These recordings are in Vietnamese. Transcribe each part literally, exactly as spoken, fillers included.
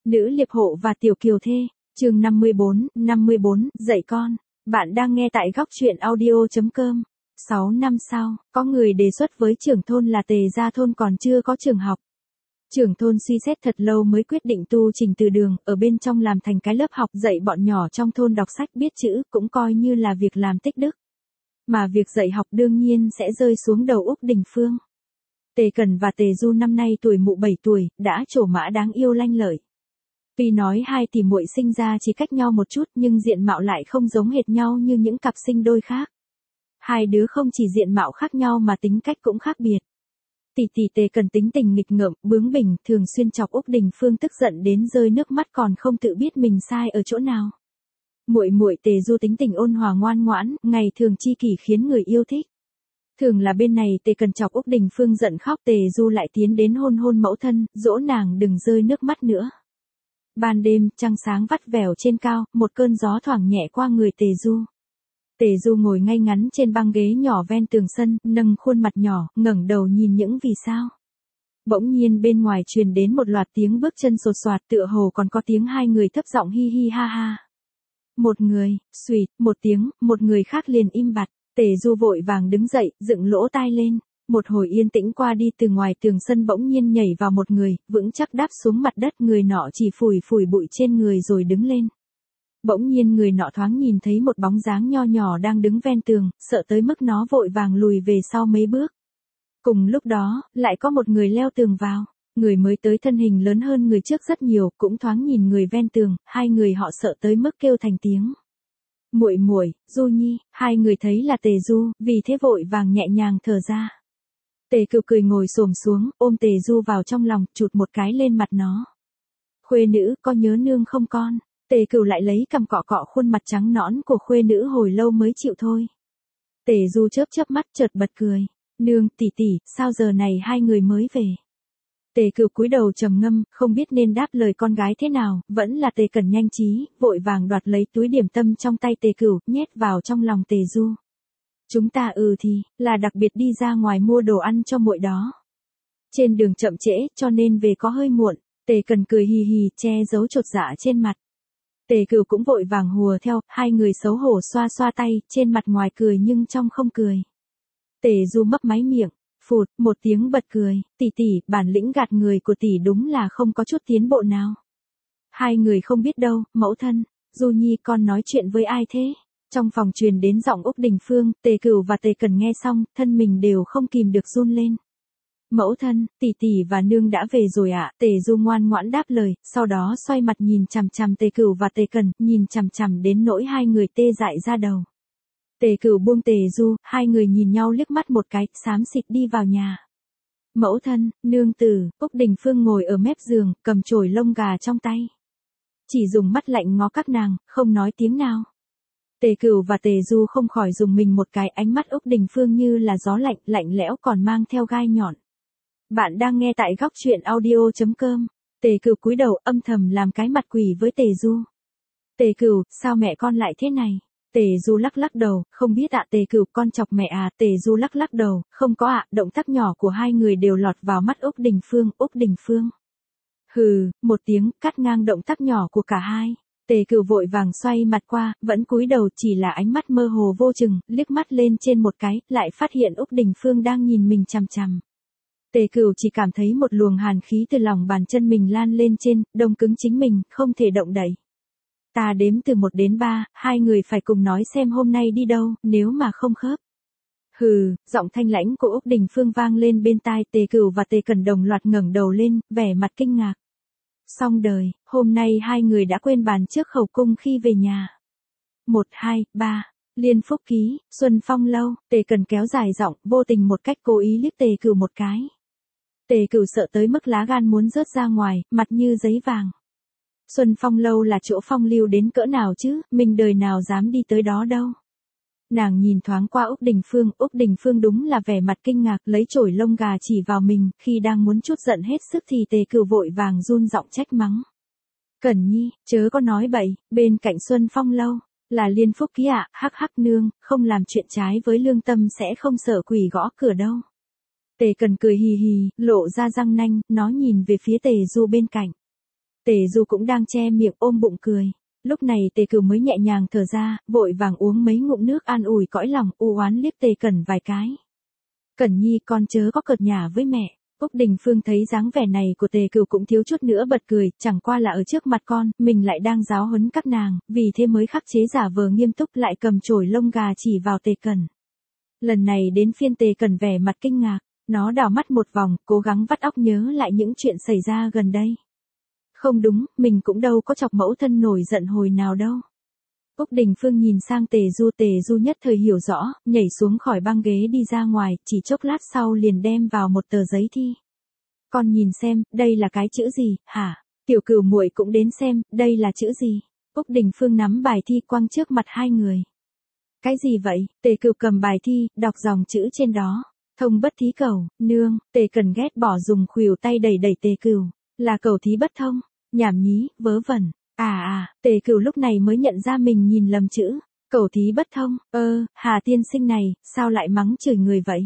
Nữ liệp hộ và tiểu kiều thê, chương năm mươi bốn, năm mươi bốn, dạy con. Bạn đang nghe tại góc truyện audio.com. sáu năm sau, có người đề xuất với trưởng thôn là Tề gia thôn còn chưa có trường học. Trưởng thôn suy xét thật lâu mới quyết định tu trình từ đường, ở bên trong làm thành cái lớp học dạy bọn nhỏ trong thôn đọc sách biết chữ, cũng coi như là việc làm tích đức. Mà việc dạy học đương nhiên sẽ rơi xuống đầu Úc Đình Phương. Tề Cần và Tề Du năm nay tuổi mụ bảy tuổi, đã trổ mã đáng yêu lanh lợi. Tuy nói hai tỷ muội sinh ra chỉ cách nhau một chút nhưng diện mạo lại không giống hệt nhau như những cặp sinh đôi khác. Hai đứa không chỉ diện mạo khác nhau mà tính cách cũng khác biệt. Tỷ tỷ Tề Cần tính tình nghịch ngợm, bướng bỉnh, thường xuyên chọc Úc Đình Phương tức giận đến rơi nước mắt còn không tự biết mình sai ở chỗ nào. Muội muội Tề Du tính tình ôn hòa ngoan ngoãn, ngày thường chi kỷ khiến người yêu thích. Thường là bên này Tề Cần chọc Úc Đình Phương giận khóc, Tề Du lại tiến đến hôn hôn mẫu thân, dỗ nàng đừng rơi nước mắt nữa. Ban đêm, trăng sáng vắt vẻo trên cao, một cơn gió thoảng nhẹ qua người Tề Du. Tề Du ngồi ngay ngắn trên băng ghế nhỏ ven tường sân, nâng khuôn mặt nhỏ, ngẩng đầu nhìn những vì sao. Bỗng nhiên bên ngoài truyền đến một loạt tiếng bước chân sột soạt, tựa hồ còn có tiếng hai người thấp giọng hi hi ha ha. Một người, xuỵt, một tiếng, một người khác liền im bặt. Tề Du vội vàng đứng dậy, dựng lỗ tai lên. Một hồi yên tĩnh qua đi, từ ngoài tường sân bỗng nhiên nhảy vào một người, vững chắc đáp xuống mặt đất, người nọ chỉ phủi phủi bụi trên người rồi đứng lên. Bỗng nhiên người nọ thoáng nhìn thấy một bóng dáng nho nhỏ đang đứng ven tường, sợ tới mức nó vội vàng lùi về sau mấy bước. Cùng lúc đó, lại có một người leo tường vào. Người mới tới thân hình lớn hơn người trước rất nhiều, cũng thoáng nhìn người ven tường, hai người họ sợ tới mức kêu thành tiếng. Muội muội, Du Nhi, hai người thấy là Tề Du, vì thế vội vàng nhẹ nhàng thở ra. Tề Cửu cười ngồi xổm xuống, ôm Tề Du vào trong lòng, chụt một cái lên mặt nó. Khuê nữ, có nhớ nương không con? Tề Cửu lại lấy cằm cọ cọ khuôn mặt trắng nõn của khuê nữ hồi lâu mới chịu thôi. Tề Du chớp chớp mắt chợt bật cười. Nương, tỷ tỷ, sao giờ này hai người mới về? Tề Cửu cúi đầu trầm ngâm, không biết nên đáp lời con gái thế nào, vẫn là Tề Cần nhanh trí, vội vàng đoạt lấy túi điểm tâm trong tay Tề Cửu, nhét vào trong lòng Tề Du. Chúng ta ừ thì, là đặc biệt đi ra ngoài mua đồ ăn cho muội đó. Trên đường chậm trễ, cho nên về có hơi muộn. Tề Cần cười hì hì, che giấu chột dạ trên mặt. Tề Cửu cũng vội vàng hùa theo, hai người xấu hổ xoa xoa tay, trên mặt ngoài cười nhưng trong không cười. Tề Du mấp máy miệng, phụt, một tiếng bật cười, tỷ tỷ, bản lĩnh gạt người của tỷ đúng là không có chút tiến bộ nào. Hai người không biết đâu, mẫu thân, Du Nhi con nói chuyện với ai thế? Trong phòng truyền đến giọng Úc Đình Phương, Tề Cửu và Tề Cần nghe xong, thân mình đều không kìm được run lên. Mẫu thân, tỷ tỷ và nương đã về rồi ạ. Tề Du ngoan ngoãn đáp lời, sau đó xoay mặt nhìn chằm chằm Tề Cửu và Tề Cần, nhìn chằm chằm đến nỗi hai người tê dại ra đầu. Tề Cửu buông Tề Du, hai người nhìn nhau liếc mắt một cái, xám xịt đi vào nhà. Mẫu thân, nương tử, Úc Đình Phương ngồi ở mép giường, cầm chổi lông gà trong tay. Chỉ dùng mắt lạnh ngó các nàng, không nói tiếng nào. Tề Cửu và Tề Du không khỏi dùng mình một cái, ánh mắt Úc Đình Phương như là gió lạnh, lạnh lẽo còn mang theo gai nhọn. Bạn đang nghe tại góc truyện audio.com. Tề Cửu cúi đầu âm thầm làm cái mặt quỷ với Tề Du. Tề Cửu, sao mẹ con lại thế này? Tề Du lắc lắc đầu, không biết ạ. Tề Cửu, con chọc mẹ à? Tề Du lắc lắc đầu, không có ạ. Động tác nhỏ của hai người đều lọt vào mắt Úc Đình Phương. Úc Đình Phương. Hừ, một tiếng, cắt ngang động tác nhỏ của cả hai. Tề Cửu vội vàng xoay mặt qua, vẫn cúi đầu, chỉ là ánh mắt mơ hồ vô chừng, liếc mắt lên trên một cái, lại phát hiện Úc Đình Phương đang nhìn mình chằm chằm. Tề Cửu chỉ cảm thấy một luồng hàn khí từ lòng bàn chân mình lan lên trên, đông cứng chính mình, không thể động đậy. Ta đếm từ một đến ba, hai người phải cùng nói xem hôm nay đi đâu, nếu mà không khớp. Hừ, giọng thanh lãnh của Úc Đình Phương vang lên bên tai. Tề Cửu và Tề Cần đồng loạt ngẩng đầu lên, vẻ mặt kinh ngạc. Xong đời, hôm nay hai người đã quên bàn trước khẩu cung khi về nhà. Một, hai, ba, Liên Phúc Ký, Xuân Phong Lâu. Tề Cần kéo dài giọng, vô tình một cách cố ý liếc Tề Cửu một cái. Tề Cửu sợ tới mức lá gan muốn rớt ra ngoài, mặt như giấy vàng. Xuân Phong Lâu là chỗ phong lưu đến cỡ nào chứ, mình đời nào dám đi tới đó đâu. Nàng nhìn thoáng qua Úc Đình Phương, Úc Đình Phương đúng là vẻ mặt kinh ngạc, lấy chổi lông gà chỉ vào mình, khi đang muốn chút giận hết sức thì Tề Cửu vội vàng run giọng trách mắng. Cẩn Nhi, chớ có nói bậy, bên cạnh Xuân Phong Lâu, là Liên Phúc Ký ạ. Hắc hắc nương, không làm chuyện trái với lương tâm sẽ không sợ quỷ gõ cửa đâu. Tề Cần cười hì hì, lộ ra răng nanh, nó nhìn về phía Tề Du bên cạnh. Tề Du cũng đang che miệng ôm bụng cười. Lúc này Tề Cửu mới nhẹ nhàng thở ra, vội vàng uống mấy ngụm nước an ủi cõi lòng, u oán liếc Tề Cẩn vài cái. Cẩn Nhi con chớ có cợt nhả với mẹ. Úc Đình Phương thấy dáng vẻ này của Tề Cửu cũng thiếu chút nữa bật cười, chẳng qua là ở trước mặt con, mình lại đang giáo huấn các nàng, vì thế mới khắc chế giả vờ nghiêm túc lại cầm chổi lông gà chỉ vào Tề Cẩn. Lần này đến phiên Tề Cẩn vẻ mặt kinh ngạc, nó đảo mắt một vòng, cố gắng vắt óc nhớ lại những chuyện xảy ra gần đây. Không đúng, mình cũng đâu có chọc mẫu thân nổi giận hồi nào đâu. Úc Đình Phương nhìn sang Tề Du, Tề Du nhất thời hiểu rõ, nhảy xuống khỏi băng ghế đi ra ngoài, chỉ chốc lát sau liền đem vào một tờ giấy thi. Con nhìn xem, đây là cái chữ gì, hả? Tiểu Cửu muội cũng đến xem, đây là chữ gì? Úc Đình Phương nắm bài thi quăng trước mặt hai người. Cái gì vậy? Tề Cửu cầm bài thi, đọc dòng chữ trên đó. Thông bất thí cầu, nương. Tề Cần ghét bỏ dùng khuỷu tay đẩy đẩy Tề Cửu. Là cầu thí bất thông. Nhảm nhí, vớ vẩn. À à, Tề Cửu lúc này mới nhận ra mình nhìn lầm chữ. Cầu thí bất thông, ơ, Hà tiên sinh này, sao lại mắng chửi người vậy?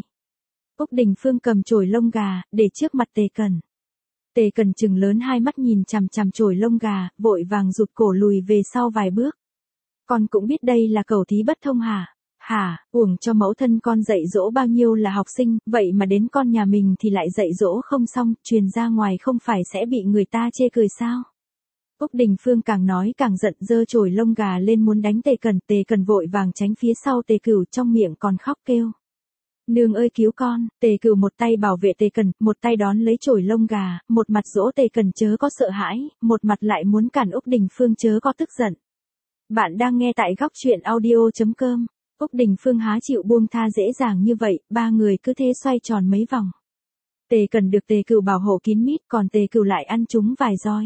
Úc Đình Phương cầm chổi lông gà, để trước mặt Tề Cần. Tề Cần trừng lớn hai mắt nhìn chằm chằm chổi lông gà, vội vàng rụt cổ lùi về sau vài bước. Con cũng biết đây là cầu thí bất thông hả? Hả, uổng cho mẫu thân con dạy dỗ bao nhiêu là học sinh, vậy mà đến con nhà mình thì lại dạy dỗ không xong, truyền ra ngoài không phải sẽ bị người ta chê cười sao? Úc Đình Phương càng nói càng giận, giơ chổi lông gà lên muốn đánh Tề Cần, Tề Cần vội vàng tránh phía sau Tề Cửu, trong miệng còn khóc kêu. Nương ơi cứu con, Tề Cửu một tay bảo vệ Tề Cần, một tay đón lấy chổi lông gà, một mặt dỗ Tề Cần chớ có sợ hãi, một mặt lại muốn cản Úc Đình Phương chớ có tức giận. Bạn đang nghe tại góc truyện audio chấm com. Úc Đình Phương há chịu buông tha dễ dàng như vậy, ba người cứ thế xoay tròn mấy vòng. Tề Cần được Tề Cửu bảo hộ kín mít, còn Tề Cửu lại ăn trúng vài roi.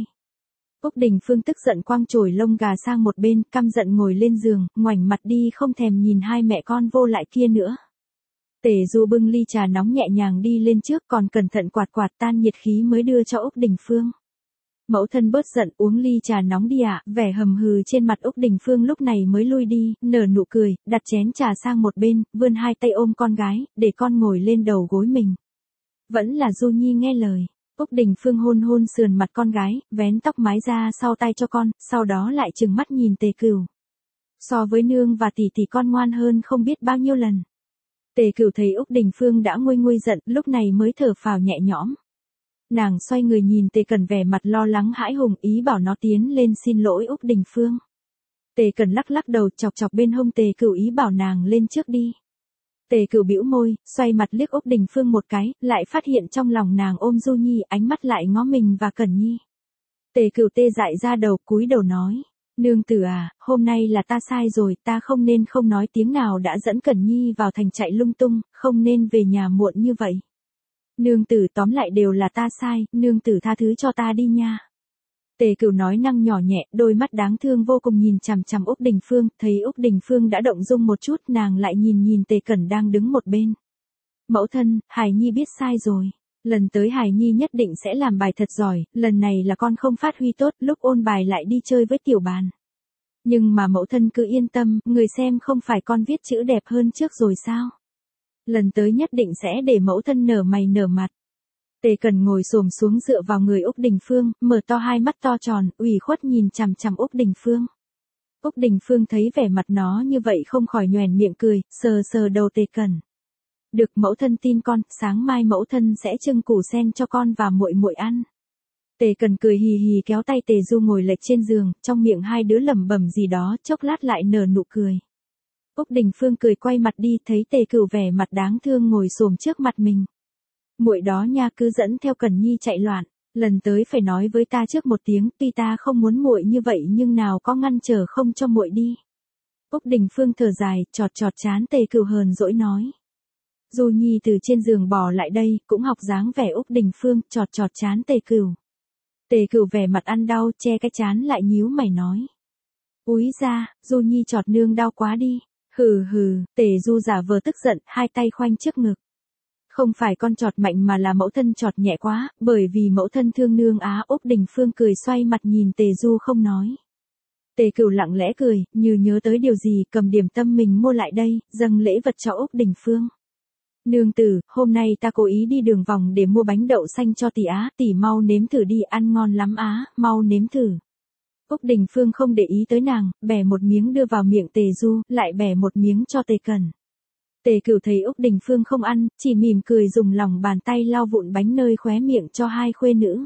Úc Đình Phương tức giận quăng chổi lông gà sang một bên, căm giận ngồi lên giường, ngoảnh mặt đi không thèm nhìn hai mẹ con vô lại kia nữa. Tề Du bưng ly trà nóng nhẹ nhàng đi lên trước, còn cẩn thận quạt quạt tan nhiệt khí mới đưa cho Úc Đình Phương. Mẫu thân bớt giận, uống ly trà nóng đi ạ. Vẻ hầm hừ trên mặt Úc Đình Phương lúc này mới lui đi, nở nụ cười, đặt chén trà sang một bên, vươn hai tay ôm con gái, để con ngồi lên đầu gối mình. Vẫn là Du Nhi nghe lời. Úc Đình Phương hôn hôn sườn mặt con gái, vén tóc mái ra sau tay cho con, sau đó lại trừng mắt nhìn Tề Cửu. So với nương và tỷ tỷ con ngoan hơn không biết bao nhiêu lần. Tề Cửu thấy Úc Đình Phương đã nguôi nguôi giận, lúc này mới thở phào nhẹ nhõm. Nàng xoay người nhìn Tề Cần vẻ mặt lo lắng hãi hùng, ý bảo nó tiến lên xin lỗi Úc Đình Phương. Tề Cần lắc lắc đầu, chọc chọc bên hông Tề Cửu ý bảo nàng lên trước đi. Tề Cửu bĩu môi, xoay mặt liếc Úc Đình Phương một cái, lại phát hiện trong lòng nàng ôm Du Nhi, ánh mắt lại ngó mình và Cẩn Nhi. Tề Cửu tê dại ra đầu, cúi đầu nói, nương tử à, hôm nay là ta sai rồi, ta không nên không nói tiếng nào đã dẫn Cẩn Nhi vào thành chạy lung tung, không nên về nhà muộn như vậy. Nương tử tóm lại đều là ta sai, nương tử tha thứ cho ta đi nha. Tề Cửu nói năng nhỏ nhẹ, đôi mắt đáng thương vô cùng nhìn chằm chằm Úc Đình Phương, thấy Úc Đình Phương đã động dung một chút, nàng lại nhìn nhìn Tề Cẩn đang đứng một bên. Mẫu thân, Hải Nhi biết sai rồi. Lần tới Hải Nhi nhất định sẽ làm bài thật giỏi, lần này là con không phát huy tốt, lúc ôn bài lại đi chơi với tiểu bàn. Nhưng mà mẫu thân cứ yên tâm, người xem không phải con viết chữ đẹp hơn trước rồi sao? Lần tới nhất định sẽ để mẫu thân nở mày nở mặt. Tề Cần ngồi xổm xuống dựa vào người Úc Đình Phương, mở to hai mắt to tròn, ủy khuất nhìn chằm chằm Úc Đình Phương. Úc Đình Phương thấy vẻ mặt nó như vậy không khỏi nhoẻn miệng cười, sờ sờ đầu Tề Cần. Được, mẫu thân tin con, sáng mai mẫu thân sẽ trưng củ sen cho con và muội muội ăn. Tề Cần cười hì hì kéo tay Tề Du ngồi lệch trên giường, trong miệng hai đứa lẩm bẩm gì đó, chốc lát lại nở nụ cười. Úc Đình Phương cười quay mặt đi, thấy Tề Cửu vẻ mặt đáng thương ngồi xổm trước mặt mình. Muội đó nha, cứ dẫn theo Cẩn Nhi chạy loạn, lần tới phải nói với ta trước một tiếng, tuy ta không muốn muội như vậy nhưng nào có ngăn trở không cho muội đi. Úc Đình Phương thở dài, chọt chọt trán Tề Cửu hờn dỗi nói. Du Nhi từ trên giường bò lại đây, cũng học dáng vẻ Úc Đình Phương, chọt chọt trán Tề Cửu. Tề Cửu vẻ mặt ăn đau, che cái trán lại nhíu mày nói. Úi ra, Du Nhi chọt nương đau quá đi. Hừ hừ, Tề Du giả vờ tức giận, hai tay khoanh trước ngực. Không phải con chọt mạnh mà là mẫu thân chọt nhẹ quá, bởi vì mẫu thân thương nương á. Úc Đình Phương cười xoay mặt nhìn Tề Du không nói. Tề Cửu lặng lẽ cười, như nhớ tới điều gì, cầm điểm tâm mình mua lại đây, dâng lễ vật cho Úc Đình Phương. Nương tử, hôm nay ta cố ý đi đường vòng để mua bánh đậu xanh cho tỷ á, tỷ mau nếm thử đi, ăn ngon lắm á, mau nếm thử. Úc Đình Phương không để ý tới nàng, bẻ một miếng đưa vào miệng Tề Du, lại bẻ một miếng cho Tề Cẩn. Tề Cửu thấy Úc Đình Phương không ăn, chỉ mỉm cười dùng lòng bàn tay lau vụn bánh nơi khóe miệng cho hai khuê nữ.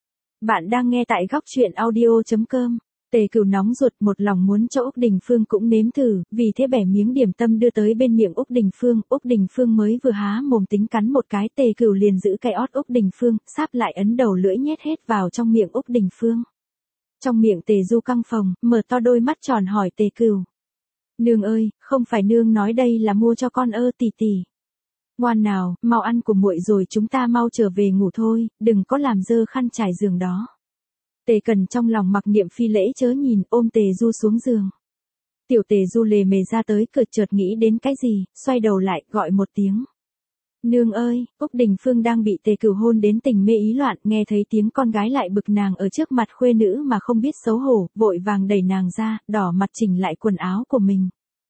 Bạn đang nghe tại góc truyện audio chấm com. Tề Cửu nóng ruột một lòng muốn cho Úc Đình Phương cũng nếm thử, vì thế bẻ miếng điểm tâm đưa tới bên miệng Úc Đình Phương, Úc Đình Phương mới vừa há mồm tính cắn một cái, Tề Cửu liền giữ cái ót Úc Đình Phương, sáp lại ấn đầu lưỡi nhét hết vào trong miệng Úc Đình Phương. Trong miệng Tề Du căng phồng, mở to đôi mắt tròn hỏi Tề Cửu. Nương ơi, không phải nương nói đây là mua cho con ơ tỷ tỷ. Ngoan nào, mau ăn của muội rồi chúng ta mau trở về ngủ thôi, đừng có làm dơ khăn trải giường đó. Tề Cẩn trong lòng mặc niệm phi lễ chớ nhìn, ôm Tề Du xuống giường. Tiểu Tề Du lề mề ra tới cửa chợt nghĩ đến cái gì, xoay đầu lại, gọi một tiếng. Nương ơi, Úc Đình Phương đang bị Tề Cửu hôn đến tình mê ý loạn, nghe thấy tiếng con gái lại bực nàng ở trước mặt khuê nữ mà không biết xấu hổ, vội vàng đẩy nàng ra, đỏ mặt chỉnh lại quần áo của mình.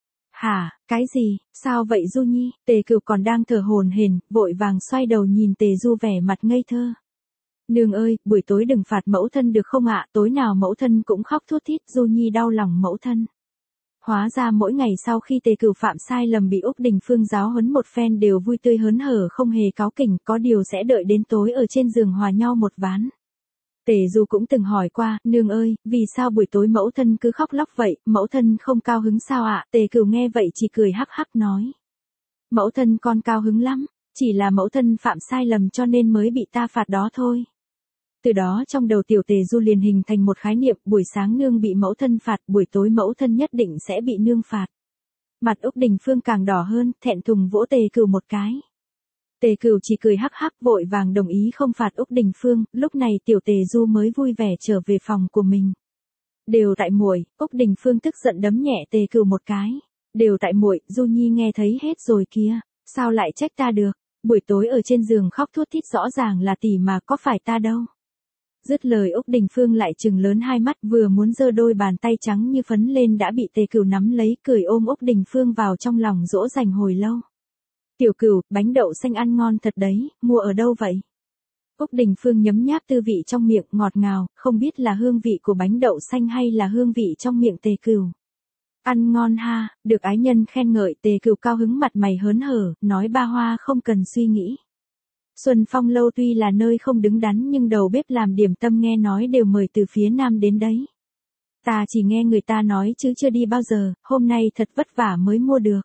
Hả, cái gì, sao vậy Du Nhi? Tề Cửu còn đang thở hổn hển, vội vàng xoay đầu nhìn Tề Du vẻ mặt ngây thơ. Nương ơi, buổi tối đừng phạt mẫu thân được không ạ, tối nào mẫu thân cũng khóc thút thít, Du Nhi đau lòng mẫu thân. Hóa ra mỗi ngày sau khi Tề Cửu phạm sai lầm bị Úc Đình Phương giáo huấn một phen đều vui tươi hớn hở không hề cáu kỉnh, có điều sẽ đợi đến tối ở trên giường hòa nhau một ván. Tề Du cũng từng hỏi qua, nương ơi, vì sao buổi tối mẫu thân cứ khóc lóc vậy, mẫu thân không cao hứng sao ạ? Tề Cửu nghe vậy chỉ cười hắc hắc nói. Mẫu thân con cao hứng lắm, chỉ là mẫu thân phạm sai lầm cho nên mới bị ta phạt đó thôi. Từ đó trong đầu tiểu Tề Du liền hình thành một khái niệm, buổi sáng nương bị mẫu thân phạt, buổi tối mẫu thân nhất định sẽ bị nương phạt. Mặt Úc Đình Phương càng đỏ hơn, thẹn thùng vỗ Tề Cửu một cái. Tề Cửu chỉ cười hắc hắc vội vàng đồng ý không phạt Úc Đình Phương, lúc này tiểu Tề Du mới vui vẻ trở về phòng của mình. Đều tại muội, Úc Đình Phương tức giận đấm nhẹ Tề Cửu một cái. Đều tại muội, Du Nhi nghe thấy hết rồi kia, sao lại trách ta được, buổi tối ở trên giường khóc thút thít rõ ràng là tỷ mà có phải ta đâu. Dứt lời Úc Đình Phương lại trừng lớn hai mắt vừa muốn giơ đôi bàn tay trắng như phấn lên đã bị Tề Cửu nắm lấy cười ôm Úc Đình Phương vào trong lòng dỗ dành hồi lâu. Tiểu Cửu, bánh đậu xanh ăn ngon thật đấy, mua ở đâu vậy? Úc Đình Phương nhấm nháp tư vị trong miệng ngọt ngào, không biết là hương vị của bánh đậu xanh hay là hương vị trong miệng Tề Cửu. Ăn ngon ha, được ái nhân khen ngợi Tề Cửu cao hứng mặt mày hớn hở, nói ba hoa không cần suy nghĩ. Xuân Phong lâu tuy là nơi không đứng đắn nhưng đầu bếp làm điểm tâm nghe nói đều mời từ phía Nam đến đấy. Ta chỉ nghe người ta nói chứ chưa đi bao giờ, hôm nay thật vất vả mới mua được.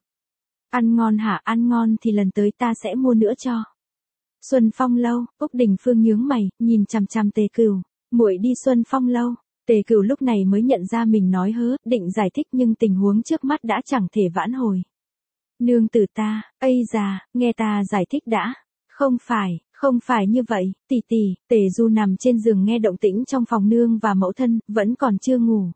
Ăn ngon hả, ăn ngon thì lần tới ta sẽ mua nữa cho. Xuân Phong lâu, Úc Đình Phương nhướng mày, nhìn chằm chằm Tề Cửu, muội đi Xuân Phong lâu. Tề Cửu lúc này mới nhận ra mình nói hớ, định giải thích nhưng tình huống trước mắt đã chẳng thể vãn hồi. Nương tử ta, ây già, nghe ta giải thích đã. Không phải, không phải như vậy, tỷ tỷ, Tề Du nằm trên giường nghe động tĩnh trong phòng nương và mẫu thân, vẫn còn chưa ngủ.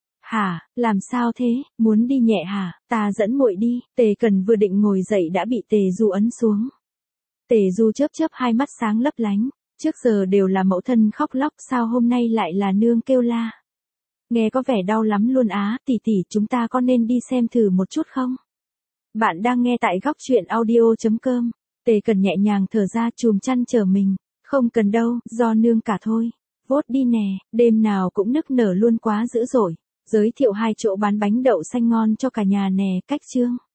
Hả, làm sao thế, muốn đi nhẹ hả, ta dẫn muội đi, Tề Cẩn vừa định ngồi dậy đã bị Tề Du ấn xuống. Tề Du chớp chớp hai mắt sáng lấp lánh, trước giờ đều là mẫu thân khóc lóc sao hôm nay lại là nương kêu la. Nghe có vẻ đau lắm luôn á, tỷ tỷ chúng ta có nên đi xem thử một chút không? Bạn đang nghe tại góc truyện audio chấm com. Tề Cẩn nhẹ nhàng thở ra chùm chăn chờ mình, không cần đâu, do nương cả thôi. Vốt đi nè, đêm nào cũng nức nở luôn quá dữ dội. Giới thiệu hai chỗ bán bánh đậu xanh ngon cho cả nhà nè, cách chương.